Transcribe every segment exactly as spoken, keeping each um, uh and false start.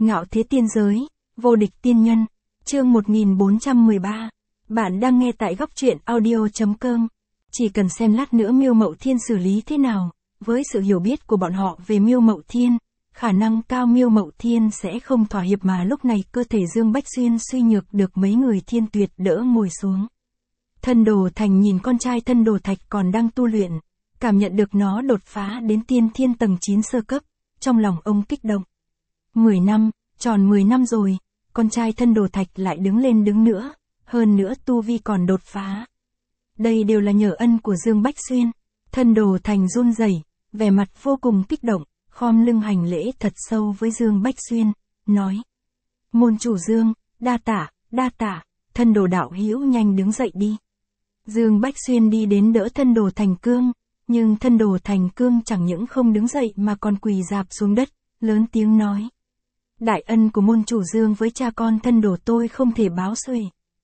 Ngạo thế tiên giới, vô địch tiên nhân, chương một nghìn bốn trăm mười ba. Bạn đang nghe tại góc truyện audio.com. Chỉ cần xem lát nữa Miêu Mậu Thiên xử lý thế nào, với sự hiểu biết của bọn họ về Miêu Mậu Thiên, khả năng cao Miêu Mậu Thiên sẽ không thỏa hiệp mà lúc này cơ thể Dương Bách Xuyên suy nhược được mấy người Thiên Tuyệt đỡ ngồi xuống. Thân Đồ Thành nhìn con trai Thân Đồ Thạch còn đang tu luyện, cảm nhận được nó đột phá đến tiên thiên tầng chín sơ cấp, trong lòng ông kích động. mười năm, tròn mười năm rồi, con trai Thân Đồ Thạch lại đứng lên đứng nữa, hơn nữa tu vi còn đột phá. Đây đều là nhờ ân của Dương Bách Xuyên. Thân Đồ Thành run rẩy, vẻ mặt vô cùng kích động, khom lưng hành lễ thật sâu với Dương Bách Xuyên, nói: "Môn chủ Dương, đa tạ, đa tạ." Thân Đồ đạo hữu nhanh đứng dậy đi. Dương Bách Xuyên đi đến đỡ Thân Đồ Thành Cương, nhưng Thân Đồ Thành Cương chẳng những không đứng dậy mà còn quỳ rạp xuống đất, lớn tiếng nói: "Đại ân của môn chủ Dương với cha con Thân Đồ tôi không thể báo xuể.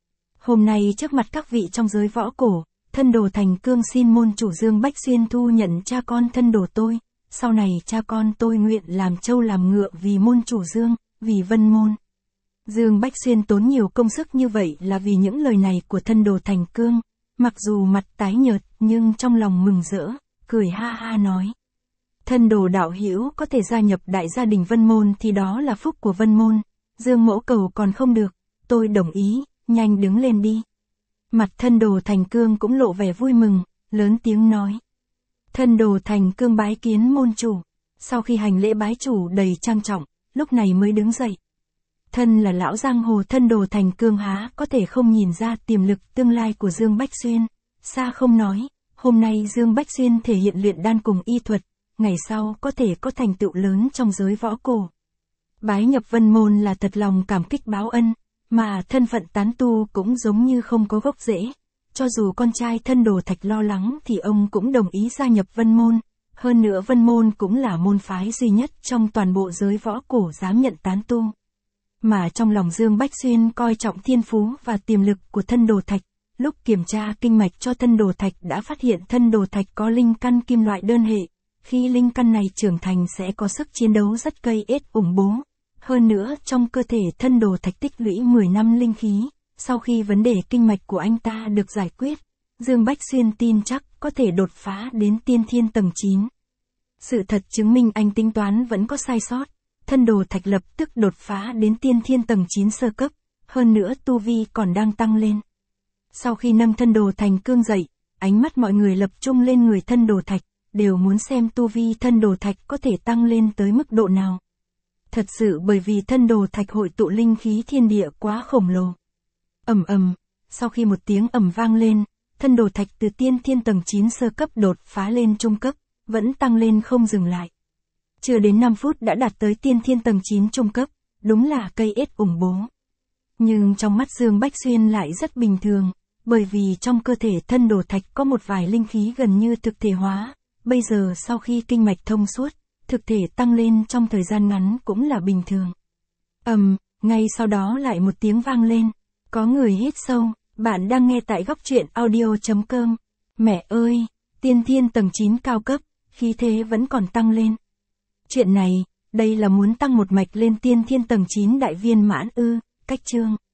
Hôm nay trước mặt các vị trong giới võ cổ, Thân Đồ Thành Cương xin môn chủ Dương Bách Xuyên thu nhận cha con Thân Đồ tôi, sau này cha con tôi nguyện làm trâu làm ngựa vì môn chủ Dương, vì Vân môn." Dương Bách Xuyên tốn nhiều công sức như vậy là vì những lời này của Thân Đồ Thành Cương, mặc dù mặt tái nhợt nhưng trong lòng mừng rỡ, cười ha ha nói: "Thân Đồ đạo hữu có thể gia nhập đại gia đình Vân môn thì đó là phúc của Vân môn, Dương mẫu cầu còn không được, tôi đồng ý, nhanh đứng lên đi." Mặt Thân Đồ Thành Cương cũng lộ vẻ vui mừng, lớn tiếng nói: "Thân Đồ Thành Cương bái kiến môn chủ." Sau khi hành lễ bái chủ đầy trang trọng, lúc này mới đứng dậy. Thân là lão giang hồ Thân Đồ Thành Cương há có thể không nhìn ra tiềm lực tương lai của Dương Bách Xuyên, xa không nói, hôm nay Dương Bách Xuyên thể hiện luyện đan cùng y thuật, ngày sau có thể có thành tựu lớn trong giới võ cổ. Bái nhập Vân môn là thật lòng cảm kích báo ân, mà thân phận tán tu cũng giống như không có gốc rễ. Cho dù con trai Thân Đồ Thạch lo lắng thì ông cũng đồng ý gia nhập Vân môn, hơn nữa Vân môn cũng là môn phái duy nhất trong toàn bộ giới võ cổ dám nhận tán tu. Mà trong lòng Dương Bách Xuyên coi trọng thiên phú và tiềm lực của Thân Đồ Thạch, lúc kiểm tra kinh mạch cho Thân Đồ Thạch đã phát hiện Thân Đồ Thạch có linh căn kim loại đơn hệ, khi linh căn này trưởng thành sẽ có sức chiến đấu rất cây ết ủng bố. Hơn nữa trong cơ thể Thân Đồ Thạch tích lũy mười năm linh khí, sau khi vấn đề kinh mạch của anh ta được giải quyết, Dương Bách Xuyên tin chắc có thể đột phá đến tiên thiên tầng chín. Sự thật chứng minh anh tính toán vẫn có sai sót, Thân Đồ Thạch lập tức đột phá đến tiên thiên tầng chín sơ cấp, hơn nữa tu vi còn đang tăng lên. Sau khi nâng Thân Đồ Thành Cương dậy, ánh mắt mọi người lập trung lên người Thân Đồ Thạch, đều muốn xem tu vi Thân Đồ Thạch có thể tăng lên tới mức độ nào. Thật sự bởi vì Thân Đồ Thạch hội tụ linh khí thiên địa quá khổng lồ. Ầm ầm, sau khi một tiếng ầm vang lên, Thân Đồ Thạch từ tiên thiên tầng chín sơ cấp đột phá lên trung cấp, vẫn tăng lên không dừng lại. Chưa đến năm phút đã đạt tới tiên thiên tầng chín trung cấp, đúng là cây ết ủng bố. Nhưng trong mắt Dương Bách Xuyên lại rất bình thường, bởi vì trong cơ thể Thân Đồ Thạch có một vài linh khí gần như thực thể hóa, bây giờ sau khi kinh mạch thông suốt, thực thể tăng lên trong thời gian ngắn cũng là bình thường. Ầm, ngay sau đó lại một tiếng vang lên, có người hít sâu, bạn đang nghe tại góc truyện audio.com. Mẹ ơi, tiên thiên tầng chín cao cấp, khí thế vẫn còn tăng lên. Chuyện này, đây là muốn tăng một mạch lên tiên thiên tầng chín đại viên mãn ư? Cách chương